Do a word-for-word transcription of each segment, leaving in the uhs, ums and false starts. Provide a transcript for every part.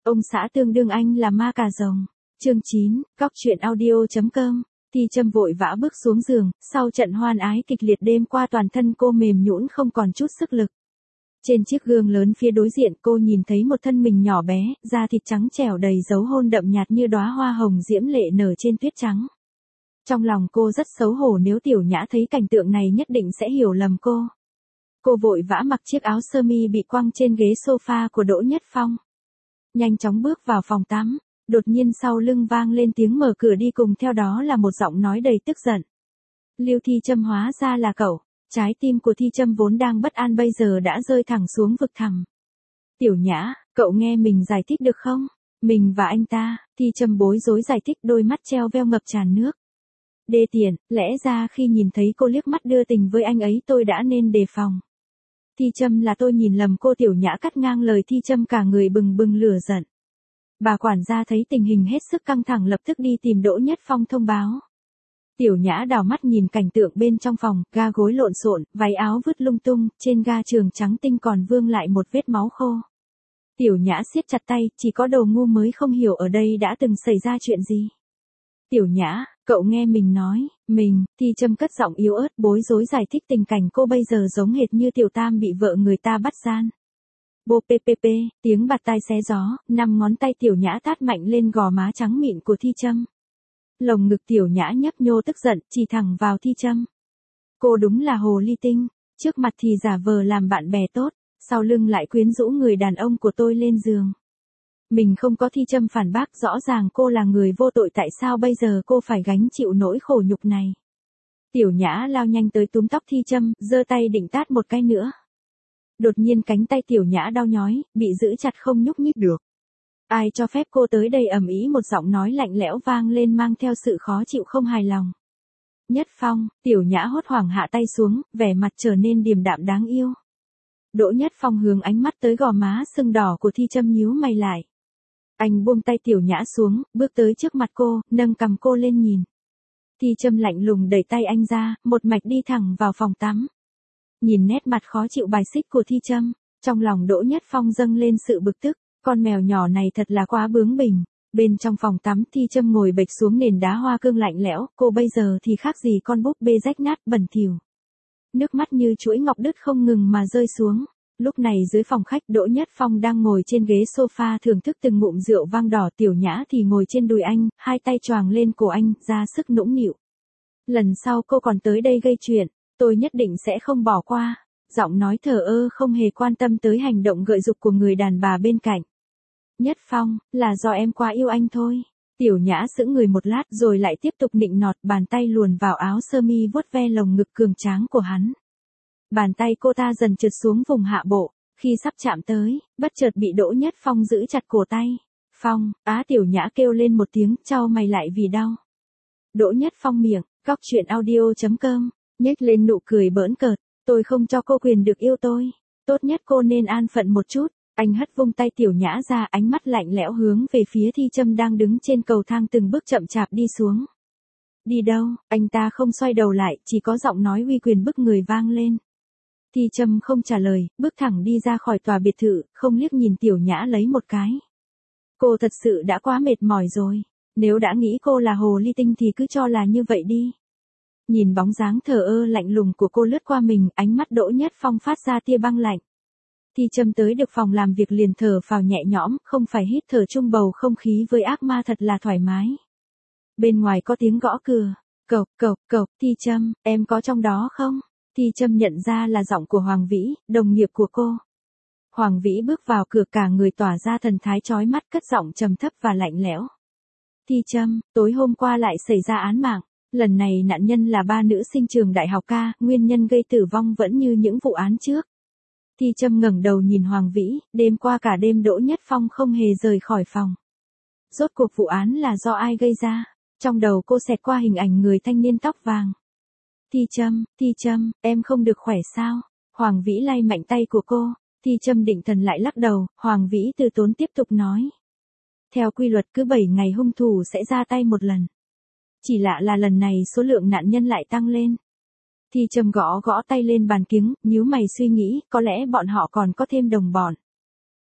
Ông xã tương đương anh là ma cà rồng. Chương chín, Cóc truyện audio.com. Thi Trâm vội vã bước xuống giường, sau trận hoan ái kịch liệt đêm qua toàn thân cô mềm nhũn không còn chút sức lực. Trên chiếc gương lớn phía đối diện cô nhìn thấy một thân mình nhỏ bé, da thịt trắng trẻo đầy dấu hôn đậm nhạt như đóa hoa hồng diễm lệ nở trên tuyết trắng. Trong lòng cô rất xấu hổ, nếu Tiểu Nhã thấy cảnh tượng này nhất định sẽ hiểu lầm cô. Cô vội vã mặc chiếc áo sơ mi bị quăng trên ghế sofa của Đỗ Nhất Phong. Nhanh chóng bước vào phòng tắm, đột nhiên sau lưng vang lên tiếng mở cửa đi, cùng theo đó là một giọng nói đầy tức giận. Lưu Thi Trâm, hóa ra là cậu. Trái tim của Thi Trâm vốn đang bất an bây giờ đã rơi thẳng xuống vực thẳm. Tiểu Nhã, cậu nghe mình giải thích được không? Mình và anh ta, Thi Trâm bối rối giải thích, đôi mắt treo veo ngập tràn nước. Đê tiện, lẽ ra khi nhìn thấy cô liếc mắt đưa tình với anh ấy tôi đã nên đề phòng. Thi Trâm, là tôi nhìn lầm cô. Tiểu Nhã cắt ngang lời Thi Trâm, cả người bừng bừng lửa giận. Bà quản gia thấy tình hình hết sức căng thẳng lập tức đi tìm Đỗ Nhất Phong thông báo. Tiểu Nhã đảo mắt nhìn cảnh tượng bên trong phòng, ga gối lộn xộn, váy áo vứt lung tung, trên ga trường trắng tinh còn vương lại một vết máu khô. Tiểu Nhã siết chặt tay, chỉ có đồ ngu mới không hiểu ở đây đã từng xảy ra chuyện gì. Tiểu Nhã, cậu nghe mình nói, mình, Thi Trâm cất giọng yếu ớt bối rối giải thích tình cảnh cô bây giờ giống hệt như Tiểu Tam bị vợ người ta bắt gian. Bô pê pê pê, tiếng bạt tai xé gió, năm ngón tay Tiểu Nhã tát mạnh lên gò má trắng mịn của Thi Trâm. Lồng ngực Tiểu Nhã nhấp nhô tức giận, chỉ thẳng vào Thi Trâm. Cô đúng là hồ ly tinh, trước mặt thì giả vờ làm bạn bè tốt, sau lưng lại quyến rũ người đàn ông của tôi lên giường. Mình không có. Thi Trâm phản bác, rõ ràng cô là người vô tội, tại sao bây giờ cô phải gánh chịu nỗi khổ nhục này. Tiểu Nhã lao nhanh tới túm tóc Thi Trâm, giơ tay định tát một cái nữa. Đột nhiên cánh tay Tiểu Nhã đau nhói, bị giữ chặt không nhúc nhích được. Ai cho phép cô tới đây? Ầm ĩ, một giọng nói lạnh lẽo vang lên mang theo sự khó chịu không hài lòng. Nhất Phong. Tiểu Nhã hốt hoảng hạ tay xuống, vẻ mặt trở nên điềm đạm đáng yêu. Đỗ Nhất Phong hướng ánh mắt tới gò má sưng đỏ của Thi Trâm, nhíu mày lại. Anh buông tay Tiểu Nhã xuống, bước tới trước mặt cô, nâng cằm cô lên nhìn. Thi Trâm lạnh lùng đẩy tay anh ra, một mạch đi thẳng vào phòng tắm. Nhìn nét mặt khó chịu bài xích của Thi Trâm, trong lòng Đỗ Nhất Phong dâng lên sự bực tức. Con mèo nhỏ này thật là quá bướng bỉnh. Bên trong phòng tắm, Thi Trâm ngồi bệt xuống nền đá hoa cương lạnh lẽo, cô bây giờ thì khác gì con búp bê rách nát bẩn thỉu. Nước mắt như chuỗi ngọc đứt không ngừng mà rơi xuống. Lúc này dưới phòng khách, Đỗ Nhất Phong đang ngồi trên ghế sofa thưởng thức từng ngụm rượu vang đỏ, Tiểu Nhã thì ngồi trên đùi anh, hai tay choàng lên cổ anh, ra sức nũng nịu. Lần sau cô còn tới đây gây chuyện, tôi nhất định sẽ không bỏ qua. Giọng nói thờ ơ không hề quan tâm tới hành động gợi dục của người đàn bà bên cạnh. Nhất Phong, là do em quá yêu anh thôi. Tiểu Nhã sững người một lát rồi lại tiếp tục nịnh nọt, bàn tay luồn vào áo sơ mi vuốt ve lồng ngực cường tráng của hắn. Bàn tay cô ta dần trượt xuống vùng hạ bộ, khi sắp chạm tới, bất chợt bị Đỗ Nhất Phong giữ chặt cổ tay. Phong, á, Tiểu Nhã kêu lên một tiếng, chau mày lại vì đau. Đỗ Nhất Phong miệng, Cóc truyện audio.com, nhếch lên nụ cười bỡn cợt. Tôi không cho cô quyền được yêu tôi. Tốt nhất cô nên an phận một chút. Anh hất vung tay Tiểu Nhã ra, ánh mắt lạnh lẽo hướng về phía Thi Trâm đang đứng trên cầu thang từng bước chậm chạp đi xuống. Đi đâu? Anh ta không xoay đầu lại, chỉ có giọng nói uy quyền bức người vang lên. Thi Trâm không trả lời, bước thẳng đi ra khỏi tòa biệt thự, không liếc nhìn Tiểu Nhã lấy một cái. Cô thật sự đã quá mệt mỏi rồi. Nếu đã nghĩ cô là hồ ly tinh thì cứ cho là như vậy đi. Nhìn bóng dáng thờ ơ lạnh lùng của cô lướt qua mình, ánh mắt Đỗ Nhất Phong phát ra tia băng lạnh. Thi Trâm tới được phòng làm việc liền thở phào nhẹ nhõm, không phải hít thở chung bầu không khí với ác ma thật là thoải mái. Bên ngoài có tiếng gõ cửa. Cộc cộc cộc. Thi Trâm, em có trong đó không? Thi Trâm nhận ra là giọng của Hoàng Vĩ, đồng nghiệp của cô. Hoàng Vĩ bước vào cửa, cả người tỏa ra thần thái chói mắt, cất giọng trầm thấp và lạnh lẽo. Thi Trâm, tối hôm qua lại xảy ra án mạng. Lần này nạn nhân là ba nữ sinh trường đại học ca, nguyên nhân gây tử vong vẫn như những vụ án trước. Thi Trâm ngẩng đầu nhìn Hoàng Vĩ, đêm qua cả đêm Đỗ Nhất Phong không hề rời khỏi phòng. Rốt cuộc vụ án là do ai gây ra? Trong đầu cô xẹt qua hình ảnh người thanh niên tóc vàng. Thi Trâm, Thi Trâm, em không được khỏe sao? Hoàng Vĩ lay mạnh tay của cô. Thi Trâm định thần lại lắc đầu, Hoàng Vĩ từ tốn tiếp tục nói. Theo quy luật cứ bảy ngày hung thủ sẽ ra tay một lần. Chỉ lạ là lần này số lượng nạn nhân lại tăng lên. Thi Trâm gõ gõ tay lên bàn kiếng, nhíu mày suy nghĩ, có lẽ bọn họ còn có thêm đồng bọn.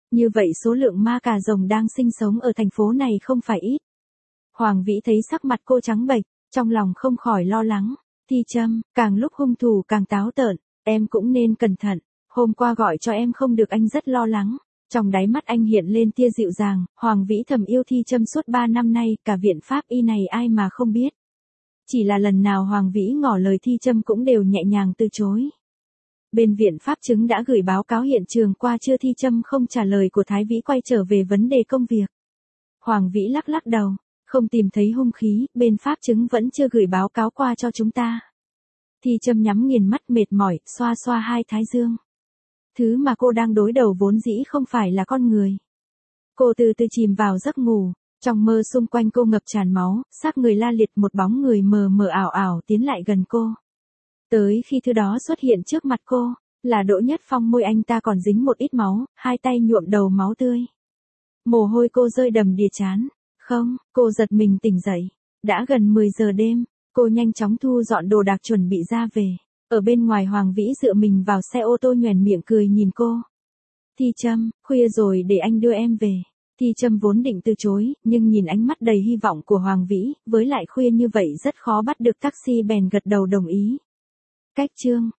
Như vậy số lượng ma cà rồng đang sinh sống ở thành phố này không phải ít. Hoàng Vĩ thấy sắc mặt cô trắng bệch, trong lòng không khỏi lo lắng. Thi Trâm, càng lúc hung thủ càng táo tợn, em cũng nên cẩn thận. Hôm qua gọi cho em không được anh rất lo lắng. Trong đáy mắt anh hiện lên tia dịu dàng, Hoàng Vĩ thầm yêu Thi Trâm suốt ba năm nay, cả viện pháp y này ai mà không biết. Chỉ là lần nào Hoàng Vĩ ngỏ lời Thi Trâm cũng đều nhẹ nhàng từ chối. Bên viện pháp chứng đã gửi báo cáo hiện trường qua chưa, Thi Trâm không trả lời của Thái Vĩ quay trở về vấn đề công việc. Hoàng Vĩ lắc lắc đầu, không tìm thấy hung khí, bên pháp chứng vẫn chưa gửi báo cáo qua cho chúng ta. Thi Trâm nhắm nghiền mắt mệt mỏi, xoa xoa hai thái dương. Thứ mà cô đang đối đầu vốn dĩ không phải là con người. Cô từ từ chìm vào giấc ngủ, trong mơ xung quanh cô ngập tràn máu, xác người la liệt, một bóng người mờ mờ ảo ảo tiến lại gần cô. Tới khi thứ đó xuất hiện trước mặt cô, là Đỗ Nhất Phong, môi anh ta còn dính một ít máu, hai tay nhuộm đầu máu tươi. Mồ hôi cô rơi đầm đìa trán. Không, cô giật mình tỉnh dậy. Đã gần mười giờ đêm, cô nhanh chóng thu dọn đồ đạc chuẩn bị ra về. Ở bên ngoài Hoàng Vĩ dựa mình vào xe ô tô nhoẻn miệng cười nhìn cô. Thi Trâm, khuya rồi để anh đưa em về. Thi Trâm vốn định từ chối, nhưng nhìn ánh mắt đầy hy vọng của Hoàng Vĩ, với lại khuya như vậy rất khó bắt được taxi bèn gật đầu đồng ý. Cách chương